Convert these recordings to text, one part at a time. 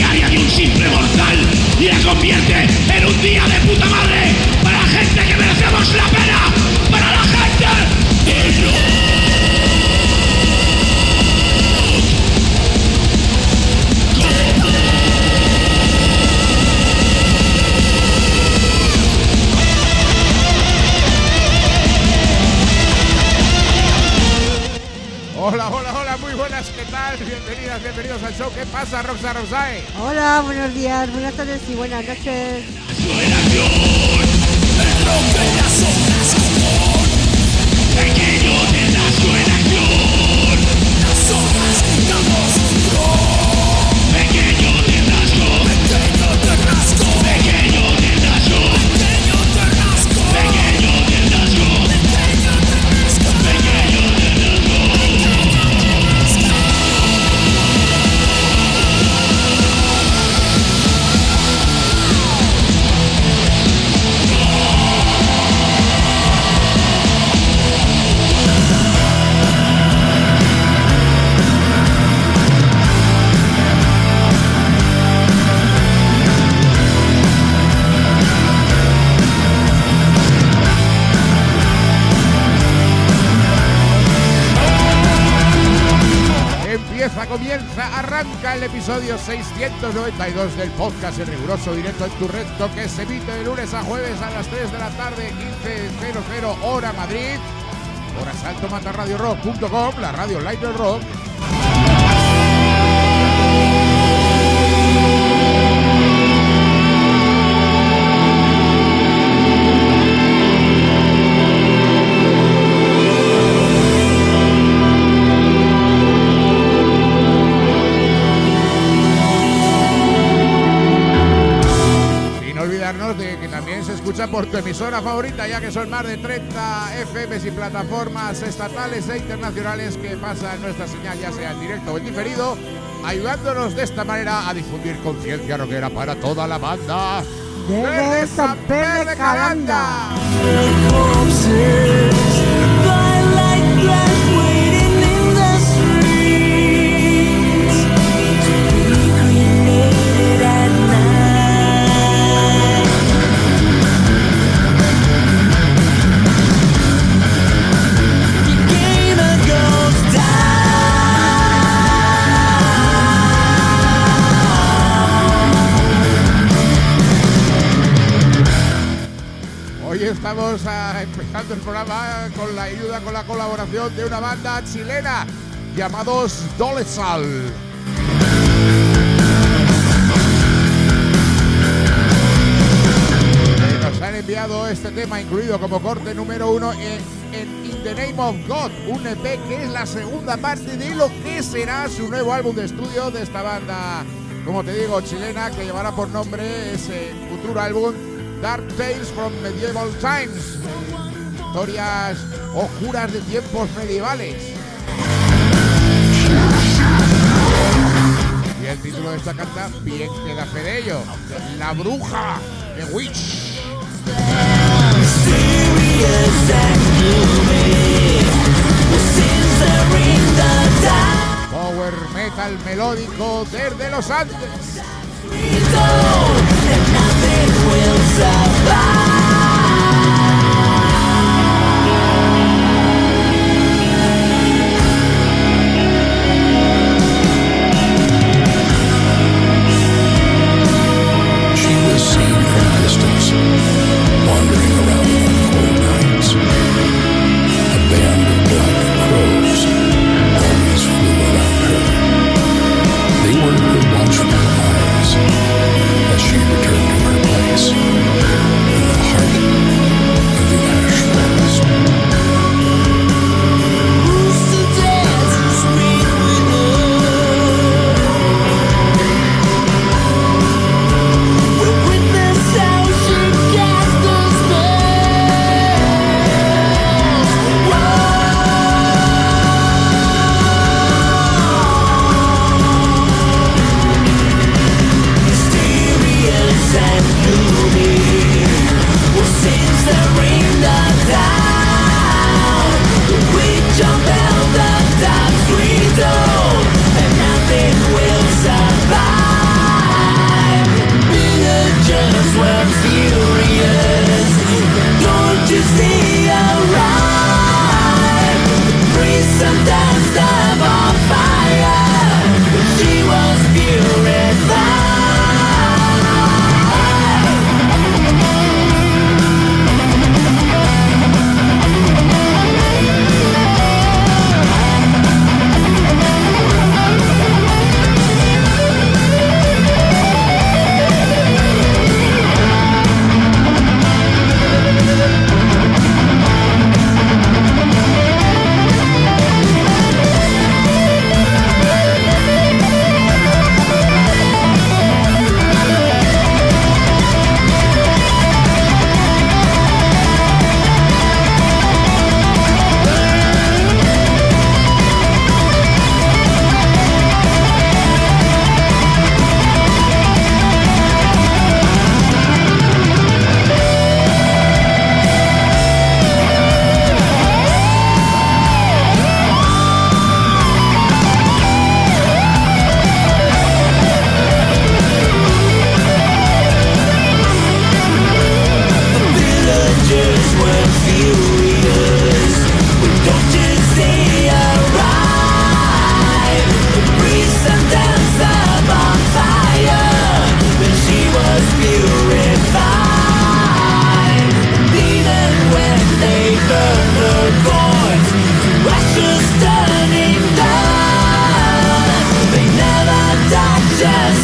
diaria de un simple mortal y la convierte en un día de puta madre para la gente que merecemos la pena, para la gente que no. Hola, hola, hola, muy buenas, ¿qué tal? Bienvenidas, bienvenidos al show. ¿Qué pasa, Roxa Rosae? Hola, buenos días, buenas tardes y buenas noches. Pequeño de la suenación, las horas damos pequeño de rasgo, pequeño de rasgo, pequeño de rasgo, pequeño de rasgo, pequeño de rasgo, pequeño de rasgo, pequeño de rasgo. Comienza, arranca el episodio 692 del podcast en riguroso directo en tu recto que se emite de lunes a jueves a las 3 de la tarde, 15:00 hora Madrid, hora saltomatarradiorock.com, la radio online del rock. De que también se escucha por tu emisora favorita, ya que son más de 30 FMs y plataformas estatales e internacionales que pasan nuestra señal, ya sea en directo o en diferido, ayudándonos de esta manera a difundir conciencia rockera para toda la banda desde San Pedro de Calanda. Estamos empezando el programa con la ayuda, con la colaboración de una banda chilena llamados Dolezal. Nos han enviado este tema incluido como corte número 1 en In the Name of God, un EP que es la segunda parte de lo que será su nuevo álbum de estudio de esta banda, como te digo, chilena, que llevará por nombre ese futuro álbum Dark Tales from Medieval Times, historias oscuras de tiempos medievales. Y el título de esta carta bien que da fe de ello: La Bruja, The Witch. Power metal melódico desde los Andes. As she returned to her place.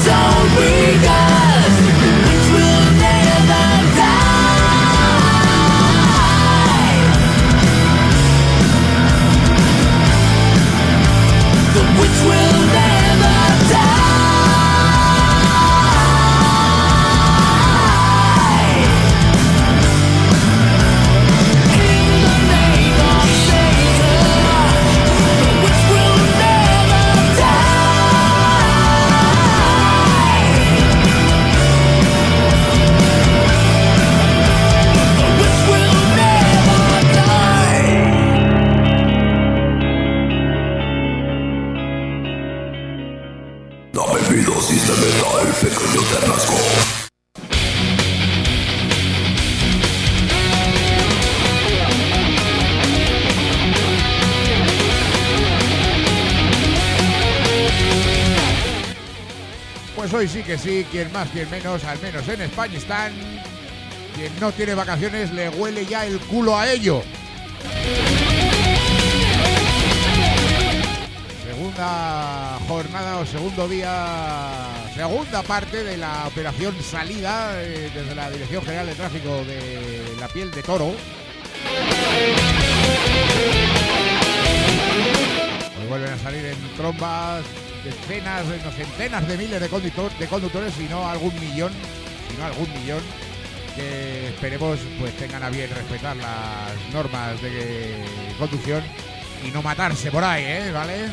Pues hoy sí que sí, quien más, quien menos, al menos en España están. Quien no tiene vacaciones le huele ya el culo a ello. Segunda jornada o segundo día, segunda parte de la operación salida desde la Dirección General de Tráfico de La Piel de Toro. Hoy vuelven a salir en trombas decenas, no, centenas de miles de conductores, si no algún millón, que esperemos pues tengan a bien respetar las normas de conducción y no matarse por ahí, ¿vale?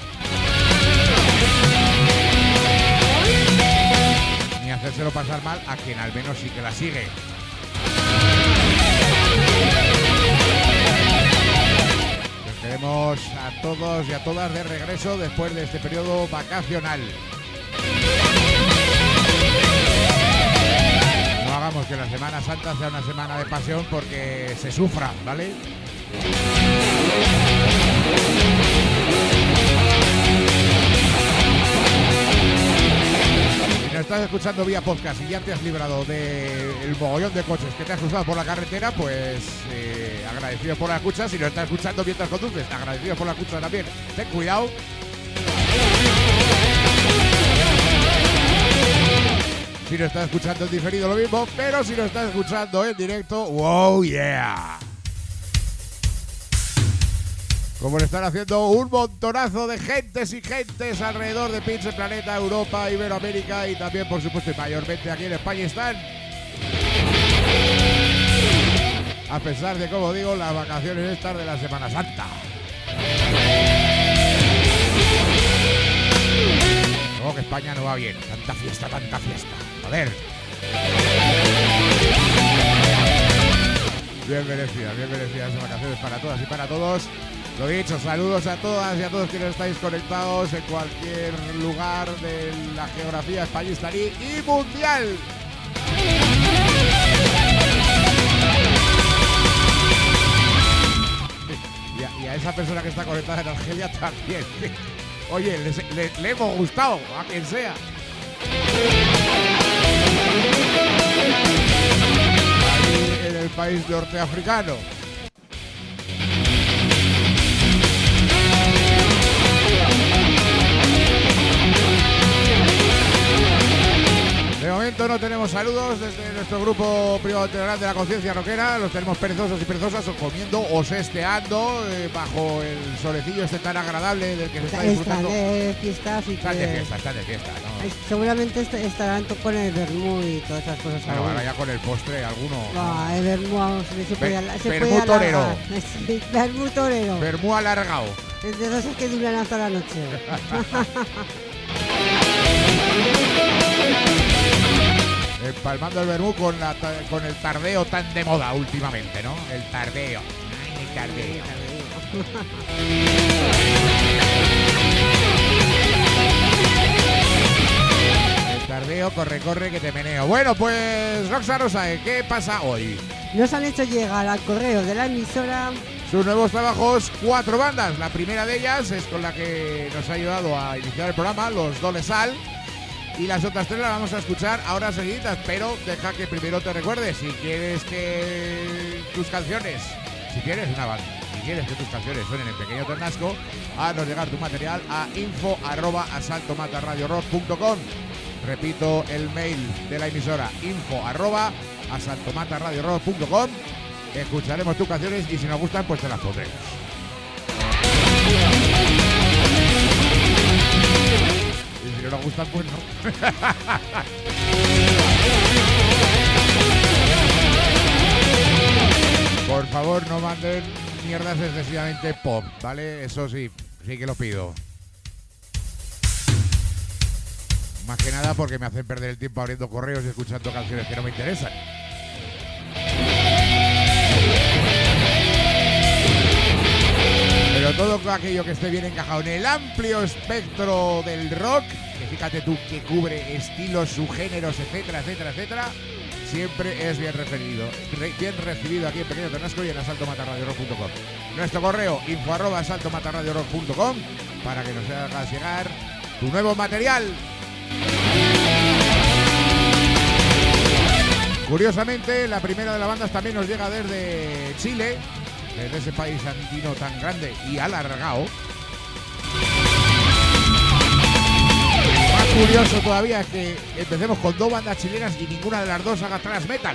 Ni hacérselo pasar mal a quien al menos sí que la sigue. Queremos a todos y a todas de regreso después de este periodo vacacional. No hagamos que la Semana Santa sea una semana de pasión porque se sufra, ¿vale? Si nos estás escuchando vía podcast y ya te has librado del mogollón de coches que te has cruzado por la carretera, pues agradecido por la escucha. Si nos estás escuchando mientras conduces, agradecido por la escucha también. Ten cuidado. Si nos estás escuchando en diferido, lo mismo, pero si nos estás escuchando en directo, wow, yeah. Como lo están haciendo un montonazo de gentes y gentes alrededor de pinche planeta, Europa, Iberoamérica y también, por supuesto, y mayormente aquí en España están. A pesar de, como digo, las vacaciones estas de la Semana Santa. Luego que España no va bien. Tanta fiesta, tanta fiesta. Joder. Bien merecidas esas vacaciones para todas y para todos. Lo dicho, saludos a todas y a todos quienes estáis conectados en cualquier lugar de la geografía española y mundial. Y a esa persona que está conectada en Argelia también. Oye, le hemos gustado a quien sea. Ahí en el país norteafricano. De momento no tenemos saludos desde nuestro grupo privado integral de la conciencia rockera. Los tenemos perezosos y perezosas o comiendo o sesteando bajo el solecillo este tan agradable del que se está disfrutando. Están de fiesta, así Están que... de fiesta, ¿no? Seguramente estarán con el vermú y todas esas cosas. Bueno, ahora ya con el postre, alguno... No, el vermú, vamos, se puede vermú torero. Sí, vermú torero. Vermú alargado. De esos que duran hasta la noche. Empalmando el vermú con el tardeo tan de moda últimamente, ¿no? El tardeo. Ay, el tardeo. El tardeo, corre, que te meneo. Bueno, pues, Roxa Rosae, ¿qué pasa hoy? Nos han hecho llegar al correo de la emisora sus nuevos trabajos, 4 bandas. La primera de ellas es con la que nos ha ayudado a iniciar el programa, los Dole Sal. Y las otras 3 las vamos a escuchar ahora seguiditas, pero deja que primero te recuerde, si quieres que tus canciones, si quieres una banda, si quieres que tus canciones suenen en Pequeño Ternasco, haznos llegar tu material a info@asaltomatarradiorock.com. Repito el mail de la emisora, info@asaltomataradiorock.com. Escucharemos tus canciones y si nos gustan, pues te las pondremos. Y si no nos gustan, pues no. Por favor, no manden mierdas excesivamente pop, ¿vale? Eso sí que lo pido. Más que nada porque me hacen perder el tiempo abriendo correos y escuchando canciones que no me interesan. Pero todo aquello que esté bien encajado en el amplio espectro del rock, que fíjate tú que cubre estilos, subgéneros, etcétera, etcétera, etcétera, siempre es bien recibido aquí en Pequeño Ternasco y en asaltomatarradiorock.com. Nuestro correo, info@asaltomatarradiorock.com, para que nos hagas llegar tu nuevo material. Curiosamente, la primera de las bandas también nos llega desde Chile, desde ese país andino tan grande y alargado. Más curioso todavía es que empecemos con dos bandas chilenas y ninguna de las dos haga thrash metal.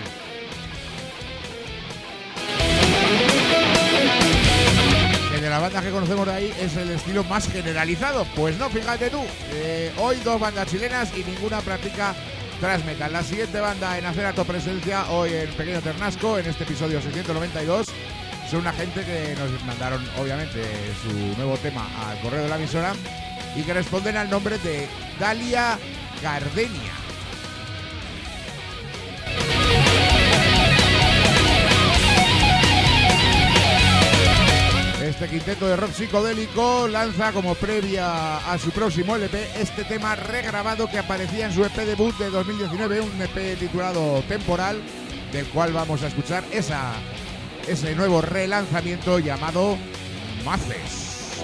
Que de las bandas que conocemos de ahí es el estilo más generalizado. Pues no, fíjate tú, hoy dos bandas chilenas y ninguna practica thrash metal. La siguiente banda en hacer acto presencia hoy en Pequeño Ternasco, en este episodio 692, son una gente que nos mandaron obviamente su nuevo tema al correo de la emisora y que responden al nombre de Dalia Gardenia. Este quinteto de rock psicodélico lanza como previa a su próximo LP este tema regrabado que aparecía en su EP debut de 2019, un EP titulado Temporal, del cual vamos a escuchar ese nuevo relanzamiento llamado Maces.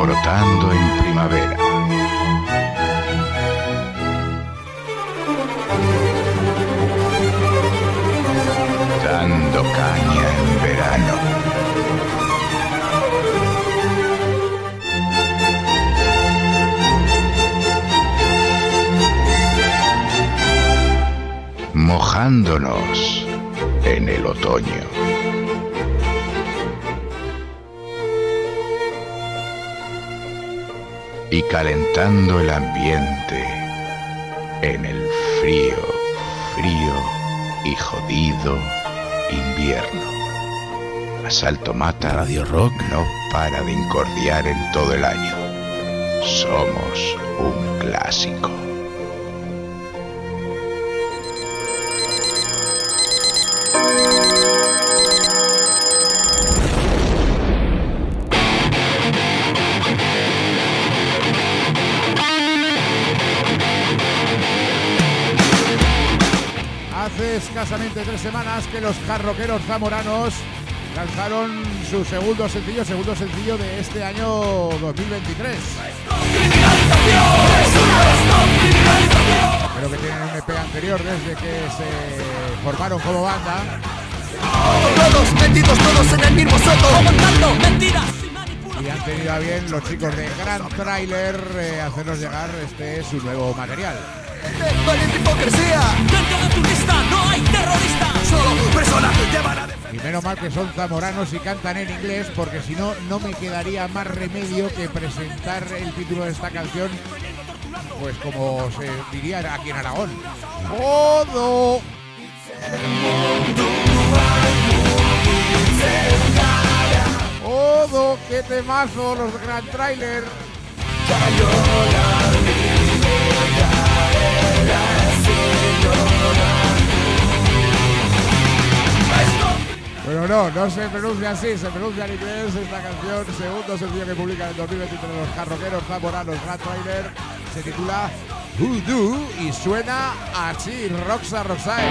alborotando en primavera. Dando caña en verano. Mojándonos en el otoño. Y calentando el ambiente en el frío, frío y jodido invierno. Asalto Mata Radio Rock no para de incordiar en todo el año. Somos un clásico. Hace escasamente 3 semanas que los jarroqueros zamoranos lanzaron su segundo sencillo de este año 2023. Pero que tienen un EP anterior desde que se formaron como banda. Todos metidos, todos en el mismo saco, aguantando mentiras. Y han tenido a bien los chicos de Grand Trailer hacernos llegar su nuevo material. Valiente hipocresía. Dentro de tu lista no hay terrorista. Solo personas te van a defender. Y menos mal que son zamoranos y cantan en inglés, porque si no, no me quedaría más remedio que presentar el título de esta canción, pues como se diría aquí en Aragón. ¡Jodo! ¡Jodo! ¡Qué temazo los Grand Trailer! Pero no se pronuncia así, se pronuncia en inglés esta canción, segundo sencillo que publican en 2023 los jarroqueros zamoranos Grand Trailer, se titula Voodoo y suena así, Roxa Roxae.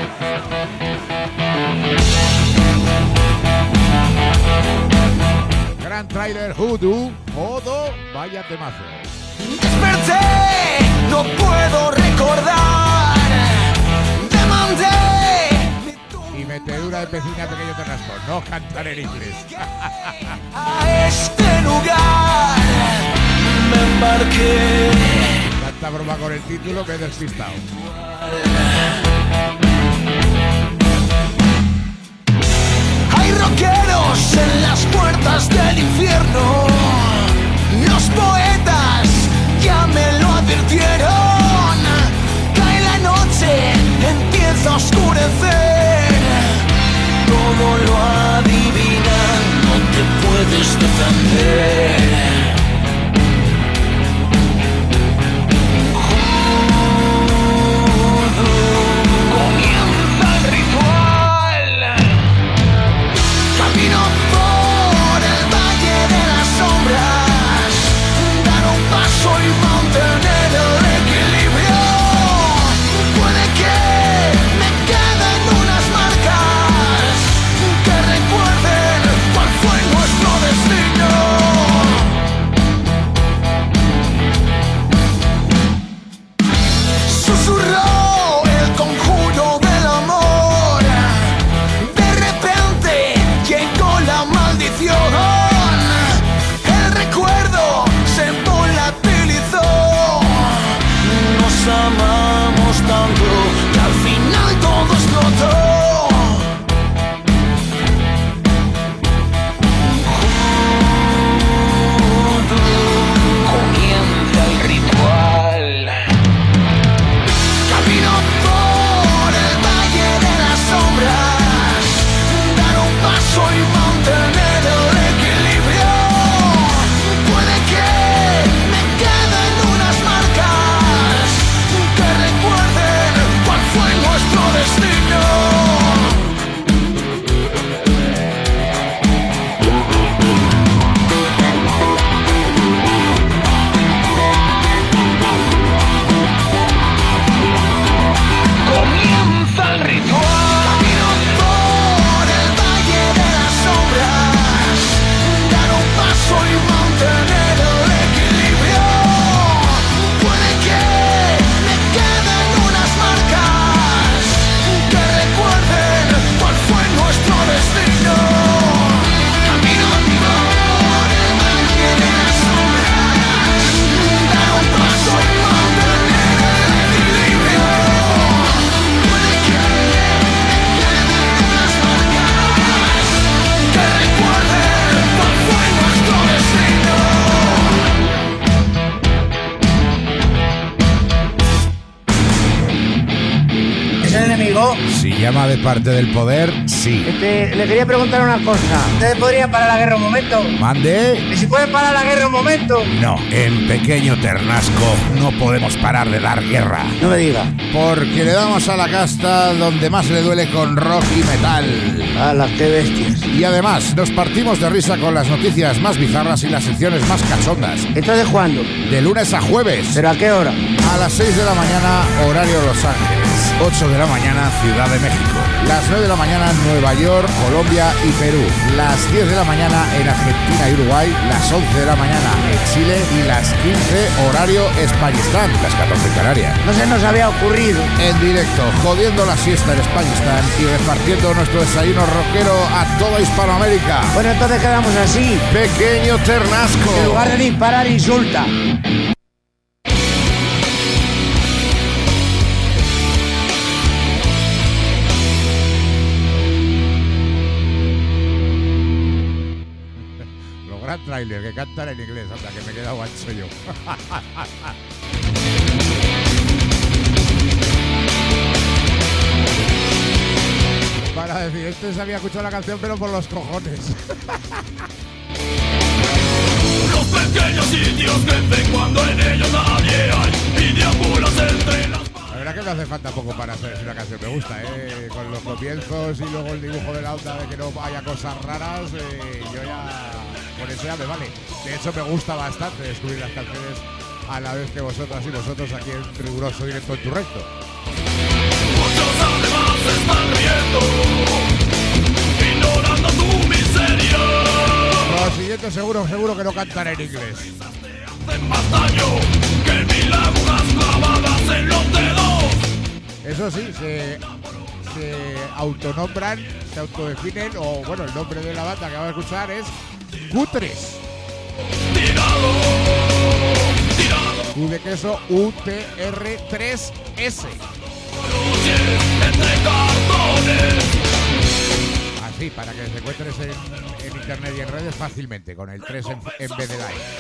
Grand Trailer Voodoo, Jodo, vaya temazo. Desperté, no puedo recordar. Demandé. Y metedura de pecina pequeño terrasco, no cantar en inglés. A este lugar me embarqué. Tanta broma con el título me he despistado. Hay rockeros en las puertas del infierno. Los poetas ya me lo advirtieron. Cae la noche, empieza a oscurecer. Todo lo adivinan, no te puedes defender. Comienza el ritual. Camino por el valle de las sombras. Dar un paso y mantener el equilibrio. Puede que me queden unas marcas que recuerden cuál fue nuestro destino. llama de parte del poder, sí. Le quería preguntar una cosa. ¿Ustedes podrían parar la guerra un momento? ¿Mande? ¿Y si pueden parar la guerra un momento? No, en Pequeño Ternasco no podemos parar de dar guerra. No me diga. Porque le damos a la casta donde más le duele con rock y metal. ¡Hala, qué bestias! Y además, nos partimos de risa con las noticias más bizarras y las secciones más cachondas. ¿Entonces cuándo? De lunes a jueves. ¿Pero a qué hora? A las 6 de la mañana, horario Los Ángeles. 8 de la mañana, Ciudad de México. Las 9 de la mañana, Nueva York, Colombia y Perú. Las 10 de la mañana en Argentina y Uruguay. Las 11 de la mañana en Chile. Y las 15, horario Españistán. Las 14 en Canarias. No se nos había ocurrido. En directo, jodiendo la siesta en Españistán y repartiendo nuestro desayuno rockero a toda Hispanoamérica. Bueno, entonces quedamos así. Pequeño Ternasco. En lugar de disparar, insulta. Gran trailer que cantan en inglés, anda, que me he quedado ancho yo. Para decir, este se había escuchado la canción pero por los cojones. Los pequeños sitios crecen cuando en ellos nadie hay y deambulas entre las... La verdad que me hace falta poco para hacer una canción, me gusta, con los comienzos y luego el dibujo de la onda de que no haya cosas raras, yo ya... Con eso ya me vale. De hecho, me gusta bastante descubrir las canciones a la vez que vosotras y vosotros aquí en riguroso directo en tu recto. Muchos además están riendo, ignorando tu miseria. Los siguientes seguro que no cantan en inglés. Hacen más daño que mil agujas clavadas en los dedos. Eso sí, se autonombran, se autodefinen, o bueno, el nombre de la banda que vamos a escuchar es Cutres. Tirado. U de queso, UTR3S. Entre cartones. Así, para que se encuentres en internet y en redes fácilmente, con el 3 en vez de la E.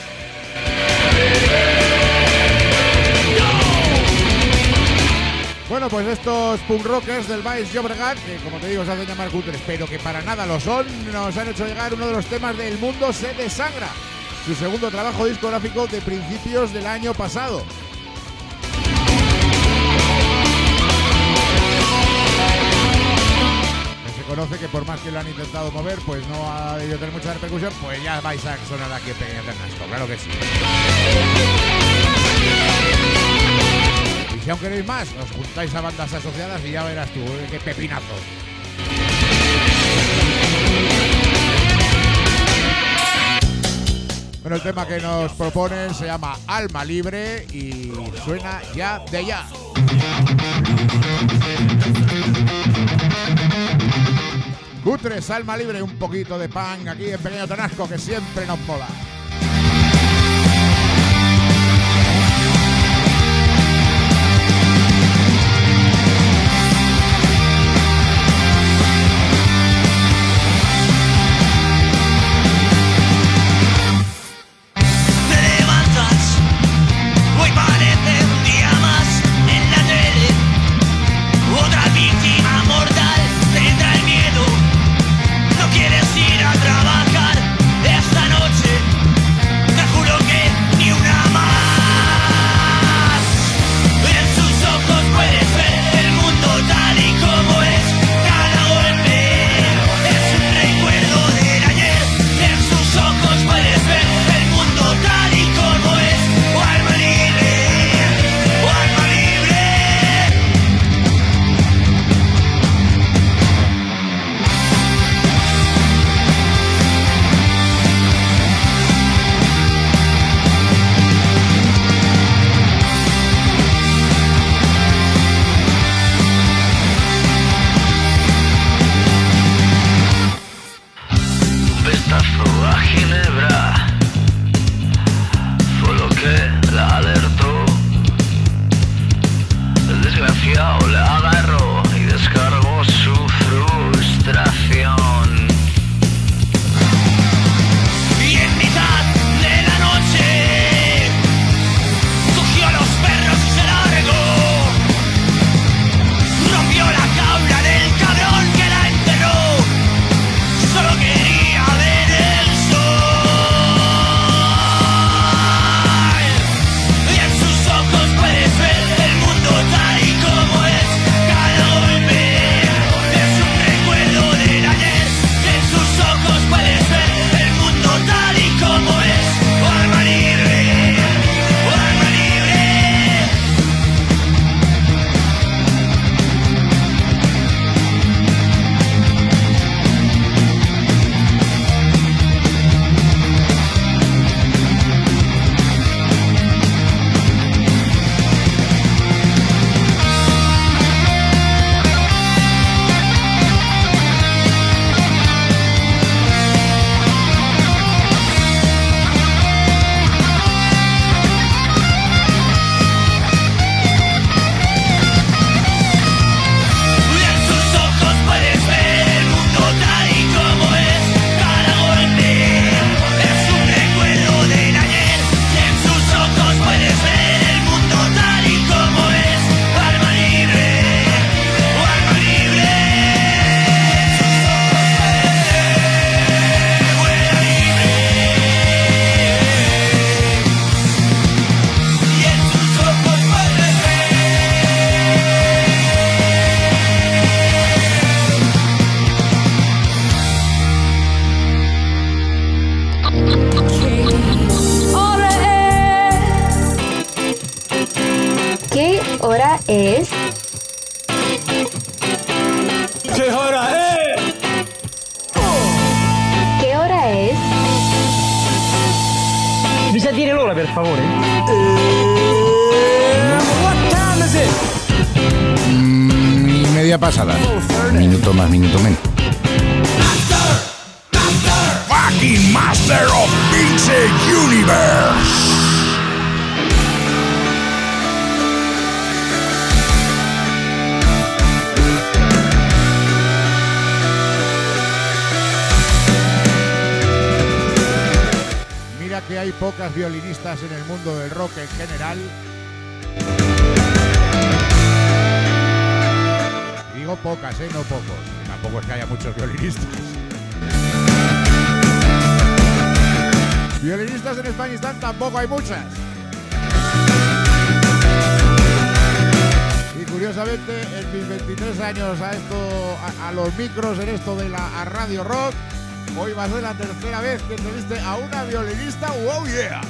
Bueno, pues estos punk rockers del Baix Llobregat, que como te digo se hacen llamar cutres, pero que para nada lo son, nos han hecho llegar uno de los temas del Mundo se desangra, su segundo trabajo discográfico de principios del año pasado. Se conoce que por más que lo han intentado mover, pues no ha debido tener mucha repercusión, pues ya vais a sonar aquí en Pequeño Ternasco, claro que sí. Y si aún queréis más, os juntáis a bandas asociadas y ya verás tú, qué pepinazo. Bueno, el tema que nos proponen se llama Alma Libre y suena ya de ya. Cutres, Alma Libre, un poquito de punk aquí en Pequeño Ternasco, que siempre nos mola. Rompió la jaula del es? ¿Qué hora es? ¿Qué hora es? Bisa dire l'ora, per favore. What time is it? Media pasada. Minuto más, minuto menos. Fucking Master of Pixel Universe. Mira que hay pocas violinistas en el mundo del rock en general. Digo pocas, no pocos. Tampoco es que haya muchos violinistas. Violinistas en España tampoco hay muchas. Y curiosamente, en mis 23 años a los micros en esto de la Radio Rock, hoy va a ser la tercera vez que entreviste a una violinista. ¡Wow, yeah!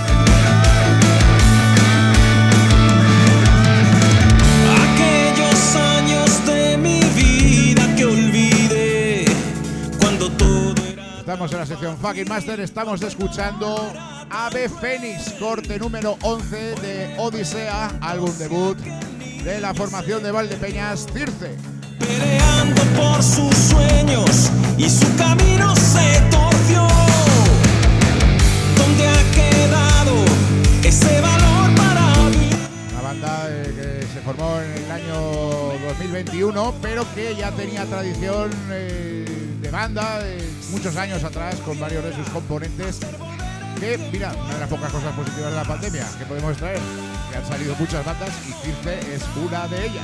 Aquellos años de mi vida que olvidé cuando todo era... Estamos en la sección Fucking Master, estamos escuchando Ave Fénix, corte número 11 de Odisea, álbum debut de la formación de Valdepeñas, Circe. Peleando por sus sueños y su camino se torció. ¿Dónde ha quedado ese valor para vivir? Una banda que se formó en el año 2021, pero que ya tenía tradición de banda muchos años atrás con varios de sus componentes. Que, mira, una de las pocas cosas positivas de la pandemia que podemos traer, que han salido muchas bandas y Circe es una de ellas.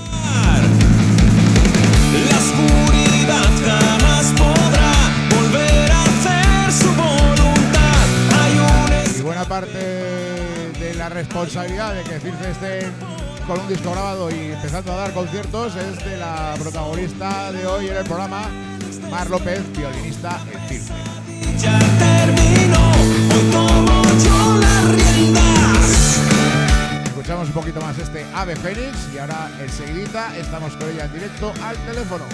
La oscuridad jamás podrá volver a hacer su voluntad. Hay Y buena parte de la responsabilidad de que Circe esté con un disco grabado y empezando a dar conciertos es de la protagonista de hoy en el programa, Mar López, violinista en Circe. ya terminó, hoy tomo yo las riendas. Escuchamos un poquito más este Ave Fénix y ahora enseguidita estamos con ella en directo al teléfono.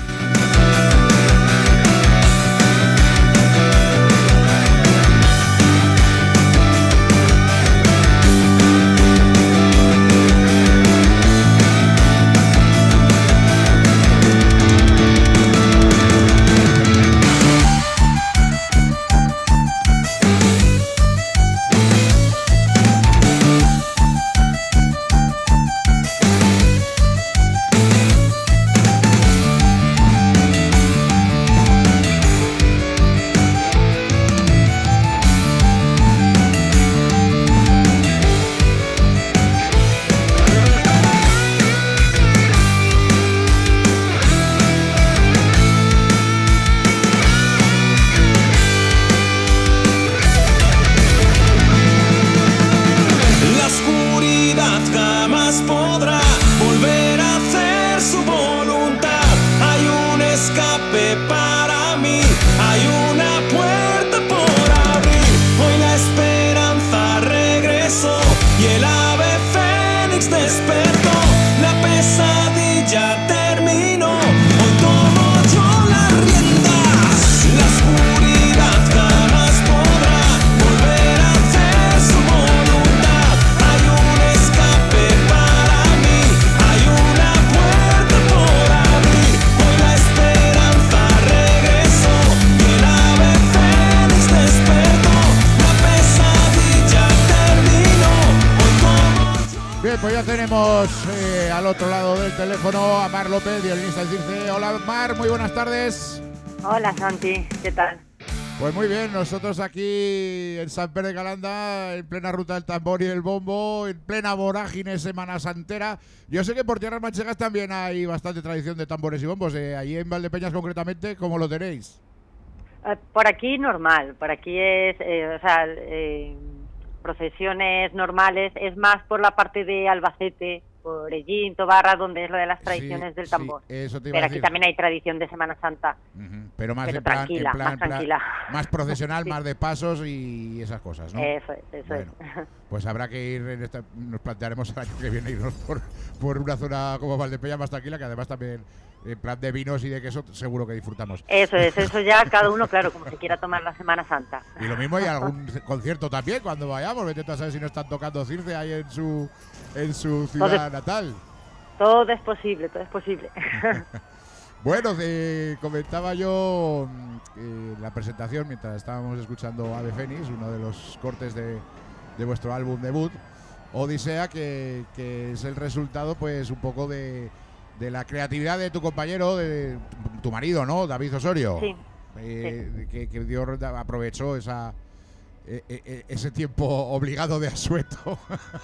Pues ya tenemos al otro lado del teléfono a Mar López, violinista en Circe. Hola Mar, muy buenas tardes. Hola Santi, ¿qué tal? Pues muy bien, nosotros aquí en San Pere de Calanda, en plena ruta del tambor y del bombo, en plena vorágine semana santera. Yo sé que por tierras manchegas también hay bastante tradición de tambores y bombos. Allí en Valdepeñas concretamente, ¿cómo lo tenéis? Por aquí normal, por aquí es, procesiones normales, es más por la parte de Albacete, por Ellín, Tobarra, donde es lo de las tradiciones del sí, tambor. eso te iba Pero a aquí decir. también hay tradición de Semana Santa. Pero más Pero en plan, tranquila, más tranquila. más procesional, Sí. más de pasos y esas cosas, ¿no? Eso Bueno, es. pues habrá que ir, nos plantearemos el año que viene irnos por una zona como Valdepeña más tranquila, que además también en plan de vinos y de queso seguro que disfrutamos. Eso ya cada uno, claro, como se quiera tomar la Semana Santa. Y lo mismo hay algún concierto también cuando vayamos, vete tú a saber si no están tocando Circe ahí en su ciudad natal. Todo es posible, todo es posible. Bueno, comentaba yo la presentación mientras estábamos escuchando Ave Fénix, uno de los cortes de vuestro álbum debut, Odisea, que es el resultado pues un poco de la creatividad de tu compañero, de tu marido, ¿no? David Osorio. Sí. Que Dios aprovechó ese tiempo obligado de asueto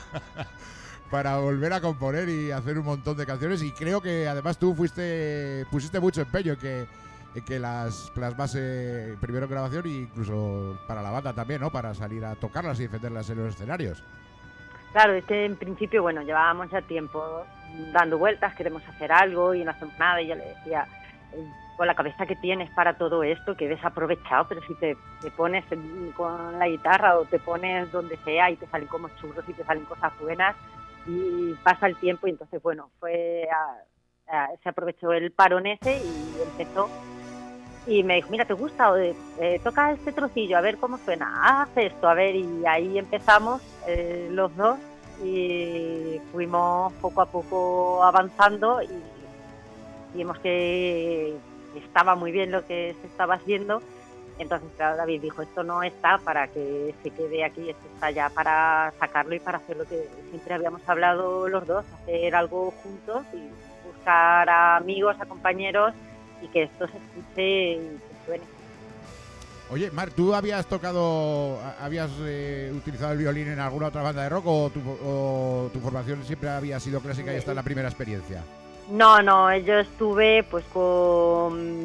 para volver a componer y hacer un montón de canciones, y creo que además tú pusiste mucho empeño en que las plasmase primero en grabación e incluso para la banda también, ¿no? Para salir a tocarlas y defenderlas en los escenarios. Claro, es que en principio, bueno, llevábamos ya tiempo dando vueltas, queremos hacer algo y no hacemos nada, y yo le decía, con la cabeza que tienes para todo esto, que desaprovechado, pero si te pones con la guitarra o te pones donde sea y te salen como churros y te salen cosas buenas, y pasa el tiempo, y entonces, bueno, se aprovechó el parón ese y empezó. Y me dijo, mira, ¿te gusta? Toca este trocillo, a ver cómo suena. Haz esto, a ver. Y ahí empezamos los dos y fuimos poco a poco avanzando y vimos que estaba muy bien lo que se estaba haciendo. Entonces, claro, David dijo, esto no está para que se quede aquí, esto está ya para sacarlo y para hacer lo que siempre habíamos hablado los dos, hacer algo juntos y buscar a amigos, a compañeros, y que esto se escuche y que suene. Oye, Mar, ¿tú habías utilizado el violín en alguna otra banda de rock o tu formación siempre había sido clásica y esta es la primera experiencia? No, yo estuve pues con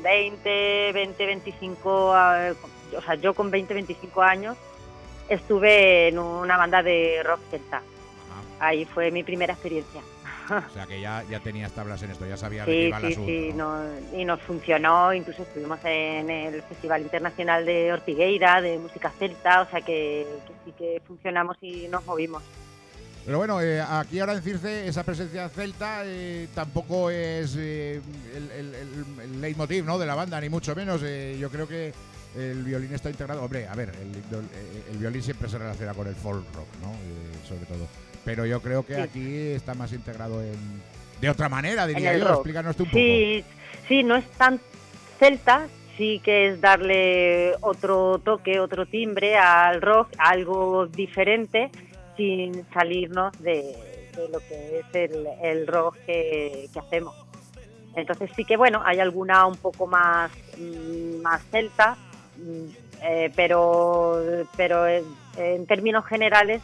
25, o sea, yo con 25 años estuve en una banda de rock celta. Ahí fue mi primera experiencia. O sea que ya tenías tablas en esto, ya sabías de qué iba el asunto. Sí, y nos funcionó, incluso estuvimos en el Festival Internacional de Ortigueira, de música celta, o sea que sí que funcionamos y nos movimos. Pero bueno, aquí ahora en Circe esa presencia celta tampoco es el leitmotiv, ¿no?, de la banda, ni mucho menos. Yo creo que el violín está integrado. Hombre, a ver, el violín siempre se relaciona con el folk rock, ¿no? Sobre todo. Pero yo creo que aquí está más integrado de otra manera, diría yo. Explícanos tú un poco. Sí, no es tan celta, sí que es darle otro toque, otro timbre al rock, algo diferente, sin salirnos de lo que es el rock que hacemos. Entonces sí que, bueno, hay alguna un poco más celta, pero en términos generales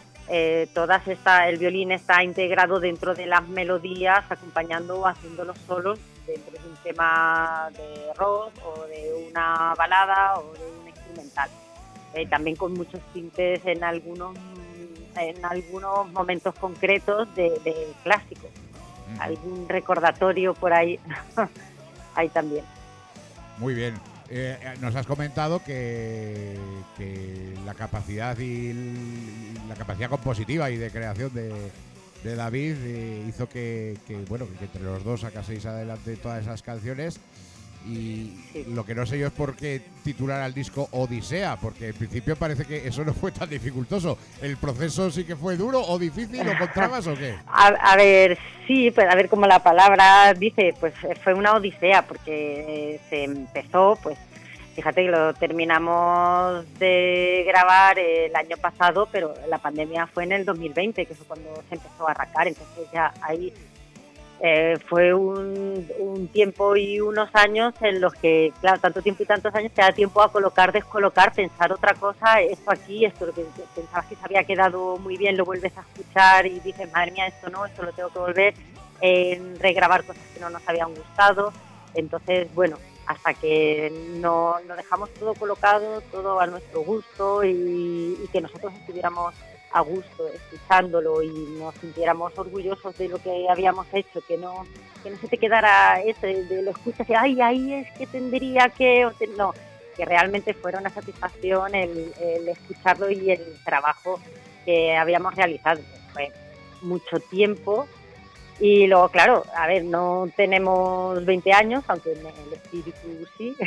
el violín está integrado dentro de las melodías, acompañando o haciendo los solos dentro de un tema de rock o de una balada o de un instrumental. También con muchos tintes en algunos momentos concretos de clásicos. Algún recordatorio por ahí hay también. Muy bien. Nos has comentado que la capacidad la capacidad compositiva y de creación de David hizo que entre los dos sacaseis adelante todas esas canciones. Y lo que no sé yo es por qué titular al disco Odisea, porque en principio parece que eso no fue tan dificultoso. ¿El proceso sí que fue duro o difícil? ¿Lo encontrabas o qué? A ver, sí, pues a ver, como la palabra dice, pues fue una odisea, porque se empezó, pues fíjate que lo terminamos de grabar el año pasado, pero la pandemia fue en el 2020, que fue cuando se empezó a arrancar, entonces ya ahí fue un tiempo y unos años en los que, claro, tanto tiempo y tantos años te da tiempo a colocar, descolocar, pensar otra cosa, esto aquí, esto lo que pensabas que se había quedado muy bien, lo vuelves a escuchar y dices, madre mía, esto no, esto lo tengo que volver, regrabar cosas que no nos habían gustado. Entonces, bueno, hasta que no dejamos todo colocado, todo a nuestro gusto y que nosotros estuviéramos a gusto escuchándolo y nos sintiéramos orgullosos de lo que habíamos hecho, que no se te quedara ese de lo escuchas y ay, ahí es que tendría que... No, que realmente fuera una satisfacción el escucharlo y el trabajo que habíamos realizado. Fue mucho tiempo y luego, claro, a ver, no tenemos 20 años, aunque en el espíritu sí,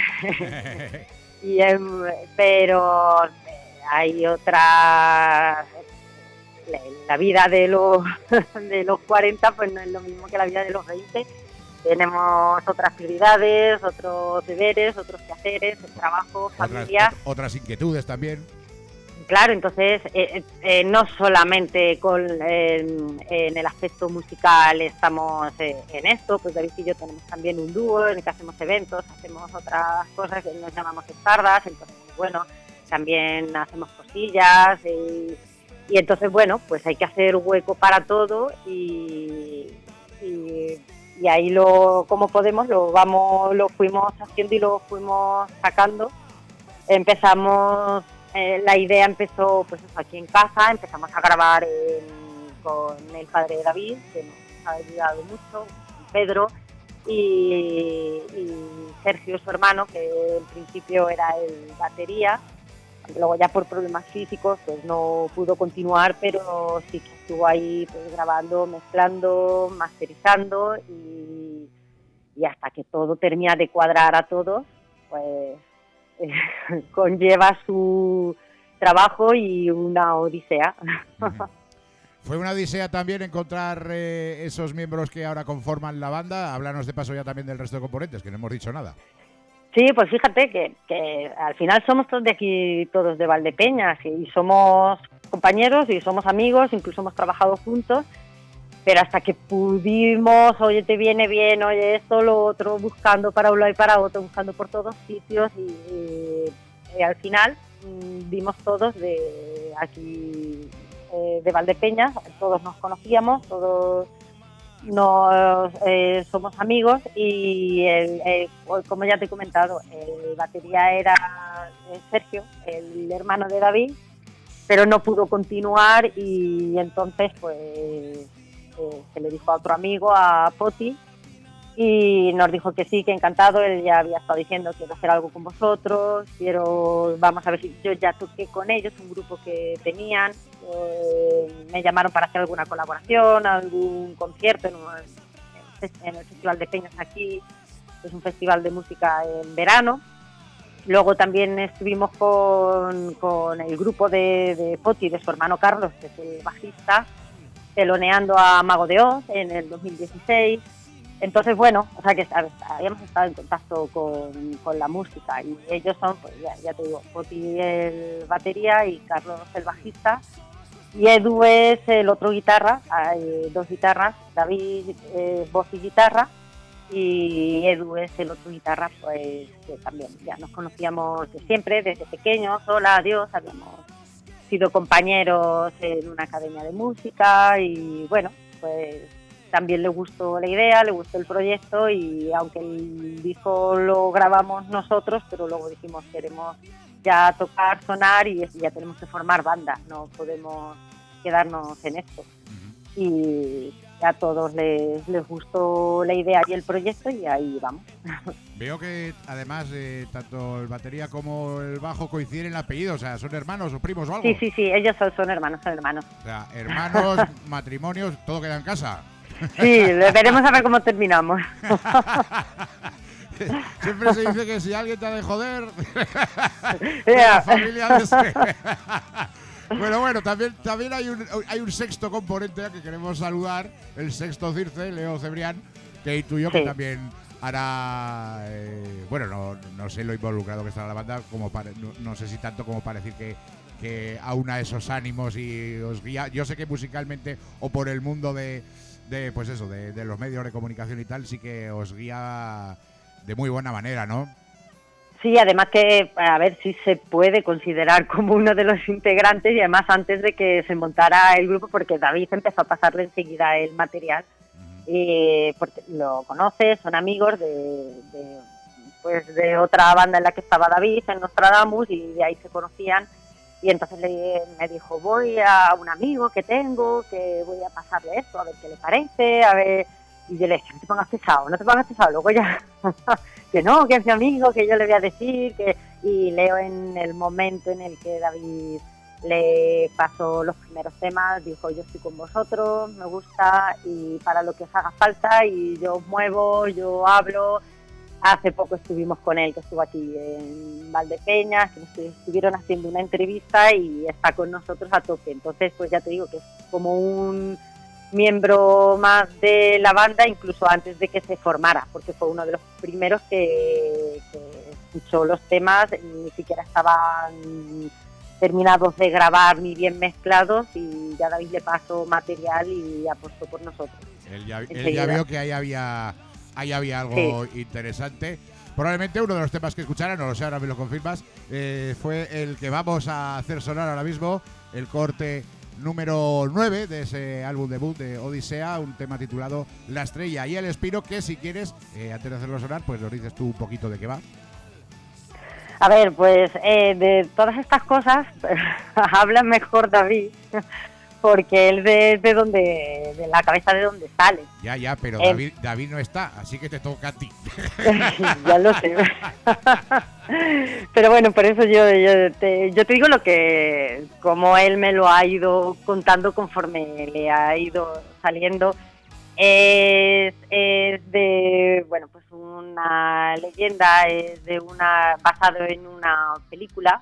pero hay otra... La vida de los 40 pues no es lo mismo que la vida de los 20. Tenemos otras prioridades, otros deberes, otros quehaceres, el trabajo, familia. Otras inquietudes también. Claro, entonces no solamente en el aspecto musical estamos en esto, pues David y yo tenemos también un dúo en el que hacemos eventos, hacemos otras cosas que nos llamamos estardas, entonces bueno, también hacemos cosillas y entonces bueno, pues hay que hacer hueco para todo y ahí como podemos lo fuimos haciendo y lo fuimos sacando. Empezamos, la idea empezó pues aquí en casa, empezamos a grabar con el padre de David, que nos ha ayudado mucho, Pedro, y Sergio, su hermano, que en principio era el batería. Luego ya por problemas físicos pues no pudo continuar, pero sí que estuvo ahí pues grabando, mezclando, masterizando y hasta que todo termina de cuadrar a todos, pues conlleva su trabajo y una odisea. Fue una odisea también encontrar esos miembros que ahora conforman la banda. Háblanos de paso ya también del resto de componentes, que no hemos dicho nada. Sí, pues fíjate que al final somos todos de aquí, todos de Valdepeñas, y somos compañeros y somos amigos, incluso hemos trabajado juntos, pero hasta que pudimos, oye, te viene bien, oye, esto, lo otro, buscando para un lado y para otro, buscando por todos sitios y al final vimos todos de aquí, de Valdepeñas, todos nos conocíamos, todos somos amigos y como ya te he comentado, el batería era Sergio, el hermano de David, pero no pudo continuar y entonces pues se le dijo a otro amigo, a Poti, y nos dijo que sí, que encantado. Él ya había estado diciendo quiero hacer algo con vosotros, vamos a ver si yo ya toqué con ellos, un grupo que tenían, me llamaron para hacer alguna colaboración, algún concierto en el Festival de Peñas aquí, es un festival de música en verano. Luego también estuvimos con el grupo de Poti, de su hermano Carlos, que es el bajista, teloneando a Mago de Oz en el 2016. Entonces, bueno, o sea que habíamos estado en contacto con la música y ellos son, pues ya te digo, Poti el batería y Carlos el bajista y Edu es el otro guitarra, hay dos guitarras, David voz y guitarra y Edu es el otro guitarra, pues que también ya nos conocíamos de siempre, desde pequeños, hola, adiós, habíamos sido compañeros en una academia de música y bueno, pues también le gustó la idea, le gustó el proyecto y aunque el disco lo grabamos nosotros, pero luego dijimos queremos ya tocar, sonar y ya tenemos que formar banda, no podemos quedarnos en esto. Y a todos les gustó la idea y el proyecto y ahí vamos. Veo que además tanto el batería como el bajo coinciden en el apellido, o sea, ¿son hermanos o primos o algo? Sí, ellos son hermanos. O sea, hermanos, matrimonios, todo queda en casa. Sí, veremos a ver cómo terminamos. Siempre se dice que si alguien te ha de joder, la familia de Bueno, también hay un sexto componente que queremos saludar, el sexto Circe, Leo Cebrián, que intuyo que también hará, no sé lo involucrado que está la banda, como no sé si tanto como para decir que aúna esos ánimos y os guía. Yo sé que musicalmente o por el mundo de los medios de comunicación y tal, sí que os guía de muy buena manera, ¿no? Sí, además que, a ver si se puede considerar como uno de los integrantes y además antes de que se montara el grupo, porque David empezó a pasarle enseguida el material, porque lo conoce, son amigos de pues de otra banda en la que estaba David, en Nostradamus, y de ahí se conocían. Y entonces me dijo, voy a un amigo que tengo, que voy a pasarle esto, a ver qué le parece, a ver... Y yo le dije, no te pongas pesado, luego ya, que no, que es mi amigo, que yo le voy a decir, que... Y Leo, en el momento en el que David le pasó los primeros temas, dijo, yo estoy con vosotros, me gusta, y para lo que os haga falta, y yo os muevo, yo hablo. Hace poco estuvimos con él, que estuvo aquí en Valdepeñas, que nos estuvieron haciendo una entrevista y está con nosotros a tope. Entonces, pues ya te digo que es como un miembro más de la banda, incluso antes de que se formara, porque fue uno de los primeros que escuchó los temas, ni siquiera estaban terminados de grabar ni bien mezclados, y ya David le pasó material y apostó por nosotros. Él ya vio que ahí había algo interesante. Probablemente uno de los temas que escucharan, no lo sé, ahora me lo confirmas, fue el que vamos a hacer sonar ahora mismo, el corte número 9 de ese álbum debut de Odisea, un tema titulado La Estrella y el Espino, que si quieres, antes de hacerlo sonar, pues nos dices tú un poquito de qué va. A ver, pues de todas estas cosas habla mejor David, porque él de la cabeza de donde sale. Ya, pero David no está, así que te toca a ti. Ya lo sé. Pero bueno, por eso yo te digo lo que, como él me lo ha ido contando conforme le ha ido saliendo. Es de, bueno, pues una leyenda, es de basado en una película,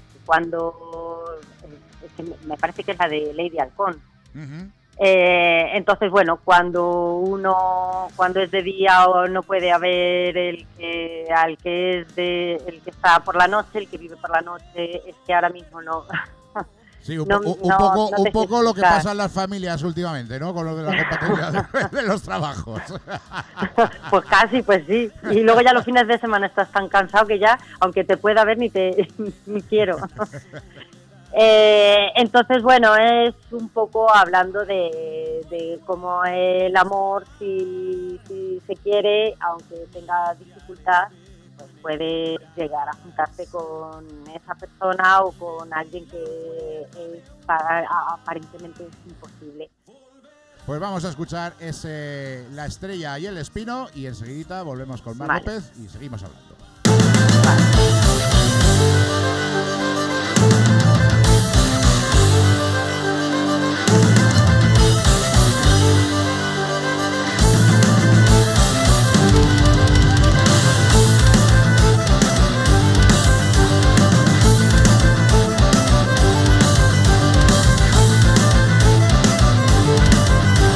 me parece que es la de Lady Halcón. Uh-huh. Entonces, bueno, cuando es de día o no puede haber el que está por la noche, el que vive por la noche, es que ahora mismo no. Sí, un poco lo que pasa en las familias últimamente, ¿no? Con lo de la compatibilidad de los trabajos. Pues casi, pues sí. Y luego ya los fines de semana estás tan cansado que ya, aunque te pueda ver, ni quiero. Entonces, bueno, es un poco hablando de cómo el amor, si se quiere, aunque tenga dificultad, pues puede llegar a juntarse con esa persona o con alguien que aparentemente es imposible. Pues vamos a escuchar La Estrella y el Espino, y enseguida volvemos con Mar López y seguimos hablando.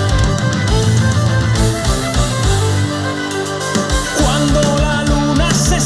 Cuando la luna se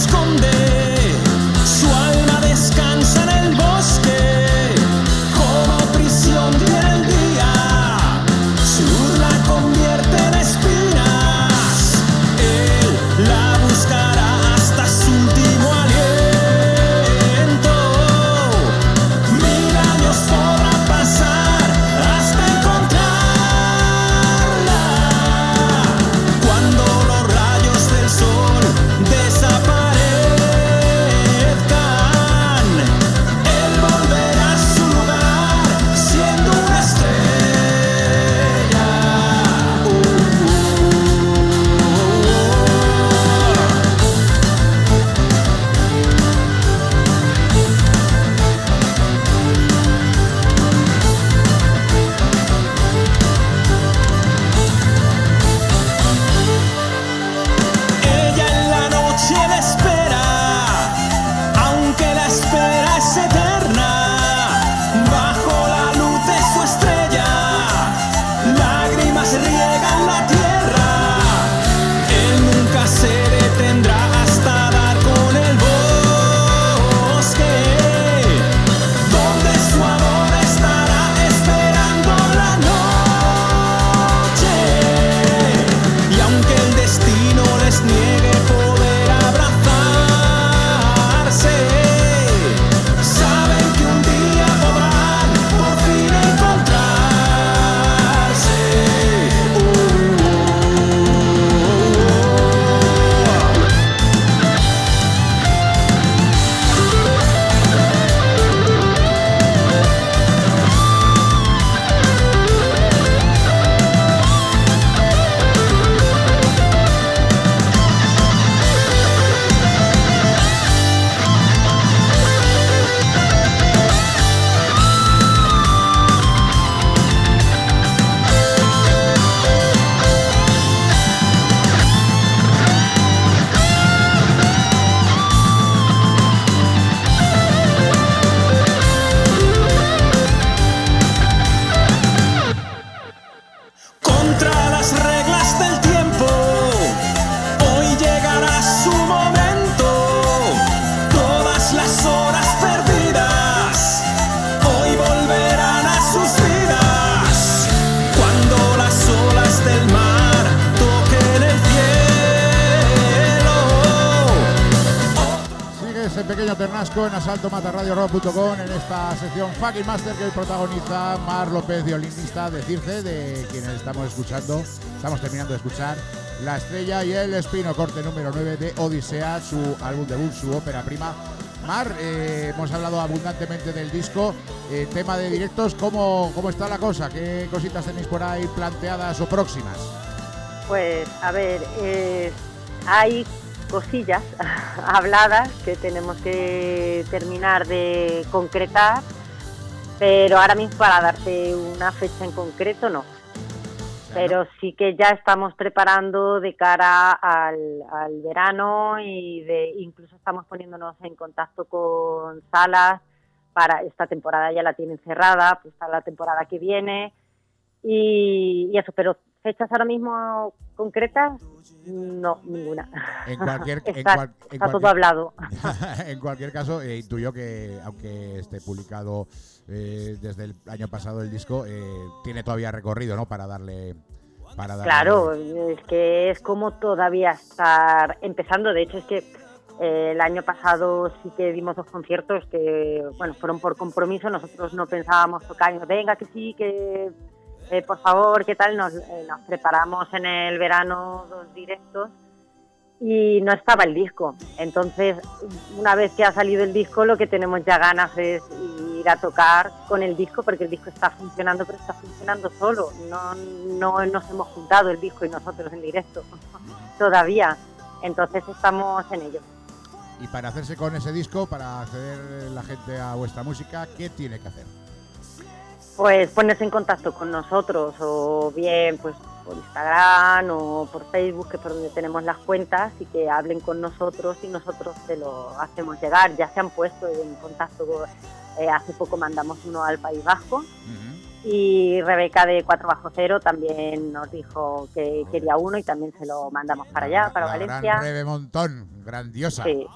Antonio Ternasco en asaltomatarradiorock.com en esta sección Fucking Master que hoy protagoniza Mar López, violinista de Circe, de quienes estamos terminando de escuchar La Estrella y el Espino, corte número 9 de Odisea, su álbum debut, su ópera prima. Mar, hemos hablado abundantemente del disco, tema de directos, ¿cómo está la cosa? ¿Qué cositas tenéis por ahí planteadas o próximas? Pues, a ver, hay cosillas habladas que tenemos que terminar de concretar, pero ahora mismo para darte una fecha en concreto no. Pero sí que ya estamos preparando de cara al verano y incluso estamos poniéndonos en contacto con salas para esta temporada, ya la tienen cerrada, pues para la temporada que viene y eso, pero fechas ahora mismo concretas, no, ninguna. Está todo hablado. En cualquier caso, intuyo que, aunque esté publicado desde el año pasado el disco, tiene todavía recorrido, ¿no? Para darle... Claro, es que es como todavía estar empezando. De hecho, es que el año pasado sí que dimos 2 conciertos que, bueno, fueron por compromiso. Nosotros no pensábamos tocar, venga, que sí, que... por favor, ¿qué tal? Nos preparamos en el verano 2 directos y no estaba el disco. Entonces, una vez que ha salido el disco, lo que tenemos ya ganas es ir a tocar con el disco, porque el disco está funcionando, pero está funcionando solo. No nos hemos juntado el disco y nosotros en directo todavía. Entonces, estamos en ello. Y para hacerse con ese disco, para acceder la gente a vuestra música, ¿qué tiene que hacer? Pues ponerse en contacto con nosotros, o bien pues por Instagram o por Facebook, que es por donde tenemos las cuentas, y que hablen con nosotros y nosotros se lo hacemos llegar. Ya se han puesto en contacto, hace poco mandamos uno al País Vasco, y Rebeca de 4Bajo0 también nos dijo que quería uno y también se lo mandamos para allá, para Valencia. Gran Rebe Montón, grandiosa. Sí.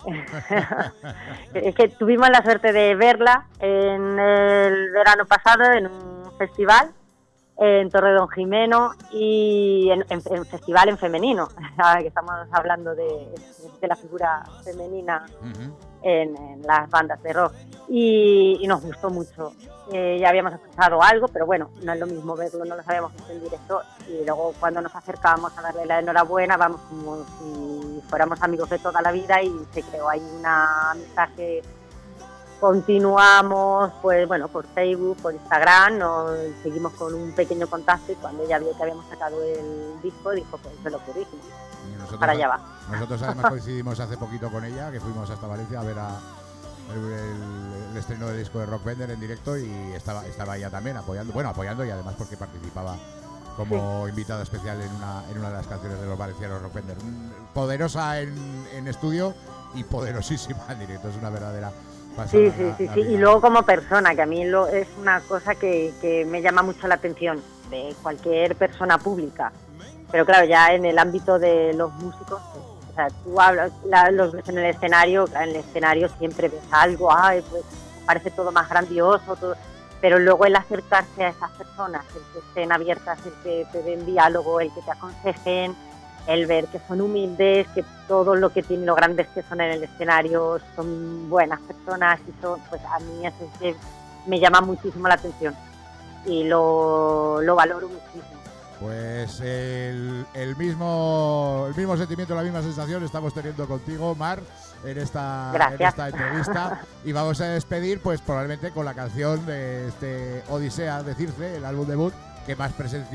Es que tuvimos la suerte de verla en el verano pasado en un festival en Torredonjimeno y en festival en femenino, que estamos hablando de la figura femenina en las bandas de rock, y nos gustó mucho. Ya habíamos escuchado algo, pero bueno, no es lo mismo verlo, no lo habíamos visto en directo, y luego cuando nos acercábamos a darle la enhorabuena, vamos como si fuéramos amigos de toda la vida, y se creó ahí una amistad que continuamos, pues bueno, por Facebook, por Instagram, nos seguimos con un pequeño contacto, y cuando ella vio que habíamos sacado el disco, dijo, pues se lo purísimo. Para allá va. Nosotros además coincidimos hace poquito con ella, que fuimos hasta Valencia a ver el estreno del disco de Rockbender en directo, y estaba ella también apoyando y además porque participaba como invitada especial en una de las canciones de los valencianos Rockbender. Poderosa en estudio y poderosísima en directo, es una verdadera pasada. Sí. Y luego como persona, que a mí es una cosa que me llama mucho la atención de cualquier persona pública. Pero claro, ya en el ámbito de los músicos, o sea, tú hablas, los ves en el escenario siempre ves algo, pues parece todo más grandioso, todo, pero luego el acercarse a esas personas, el que estén abiertas, el que te den diálogo, el que te aconsejen, el ver que son humildes, que todo lo que tienen, lo grandes que son en el escenario, son buenas personas, y son, pues a mí eso es que me llama muchísimo la atención y lo valoro muchísimo. Pues el mismo sentimiento, la misma sensación estamos teniendo contigo, Mar, en esta entrevista, y vamos a despedir pues probablemente con la canción de este Odisea de Circe, el álbum debut, que más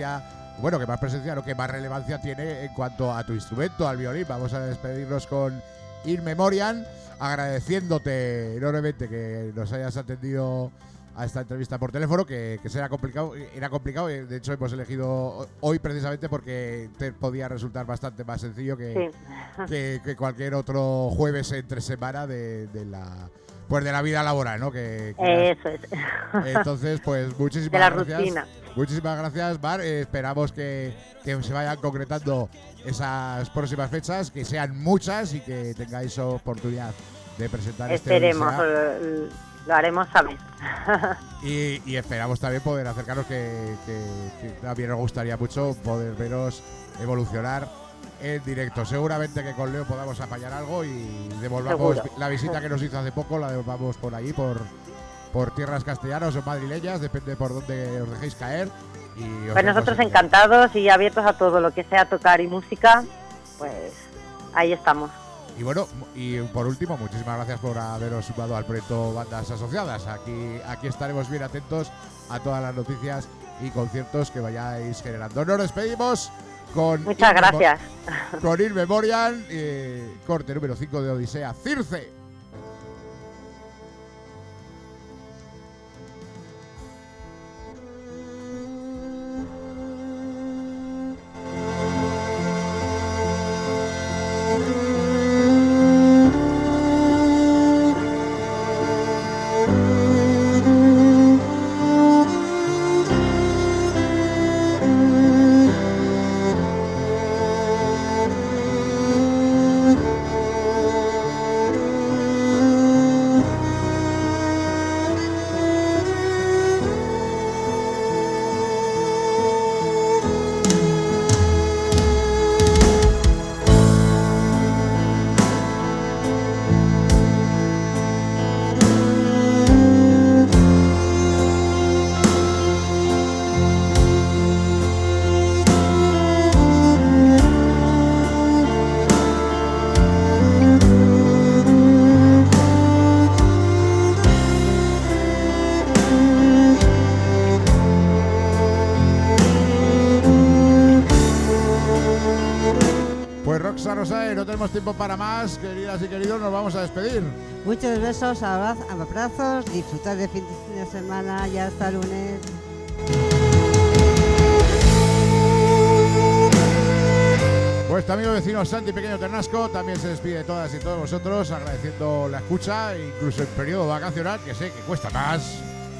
relevancia tiene en cuanto a tu instrumento, al violín. Vamos a despedirnos con In Memoriam, agradeciéndote enormemente que nos hayas atendido a esta entrevista por teléfono, que era complicado, de hecho hemos elegido hoy precisamente porque te podía resultar bastante más sencillo que cualquier otro jueves entre semana de la vida laboral, ¿no? Eso es. Entonces, pues muchísimas gracias. Muchísimas gracias, Mar. Esperamos que se vayan concretando esas próximas fechas, que sean muchas y que tengáis oportunidad de presentar Esperemos, lo haremos saber. Y esperamos también poder acercarnos, que también nos gustaría mucho poder veros evolucionar en directo. Seguramente que con Leo podamos apañar algo y devolvamos la visita que nos hizo hace poco, la devolvamos por ahí, por tierras castellanas o madrileñas, depende por dónde os dejéis caer. Y pues nosotros encantados y abiertos a todo lo que sea tocar y música, pues ahí estamos. Y bueno, y por último, muchísimas gracias por haberos sumado al proyecto Bandas Asociadas. Aquí estaremos bien atentos a todas las noticias y conciertos que vayáis generando. Nos despedimos con... Muchas gracias. Con In Memoriam, corte número 5 de Odisea, Circe. No tenemos tiempo para más, queridas y queridos, nos vamos a despedir. Muchos besos, abrazos, disfrutar de fin de semana, ya hasta lunes. Vuestro amigo vecino Santi Pequeño Ternasco también se despide de todas y todos vosotros, agradeciendo la escucha, incluso en periodo vacacional, que sé que cuesta más.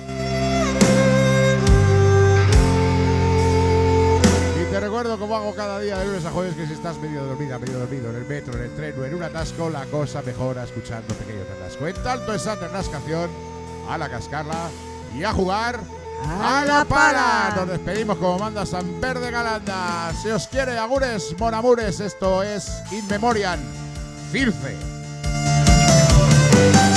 Te recuerdo, como hago cada día de lunes a jueves, que si estás medio dormido en el metro, en el tren o en un atasco, la cosa mejora escuchando Pequeño Ternasco. En tanto esa ternascación, a la cascarla y a jugar a la pala. Nos despedimos como manda San Verde Galanda. Se os quiere, agures, monamures. Esto es In Memoriam, Circe.